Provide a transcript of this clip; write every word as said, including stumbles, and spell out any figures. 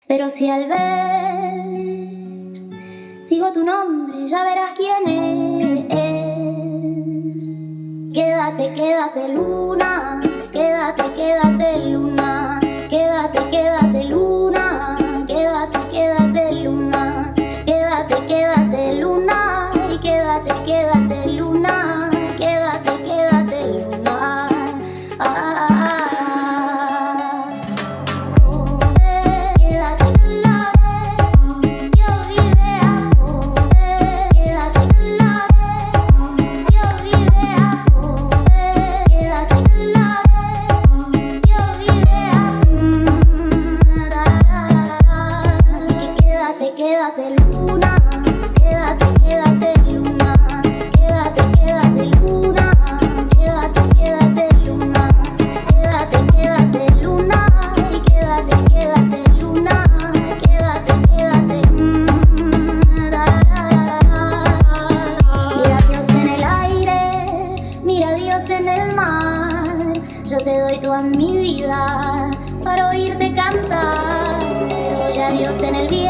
Pero si al ver digo tu nombre, ya verás quién es. Quédate, quédate luna, quédate, quédate luna, quédate, quédate luna, quédate, quédate luna, quédate, quédate luna, y quédate, quédate luna, quédate, quédate luna. Ah, ah, ah. Quédate luna, quédate, quédate luna, quédate, quédate luna, quédate, quédate luna, quédate, quédate luna, y quédate, quédate luna, quédate, quédate. Mira a Dios en el aire, mira a Dios en el mar, yo te doy toda mi vida para oírte cantar, pero ya Dios en el viento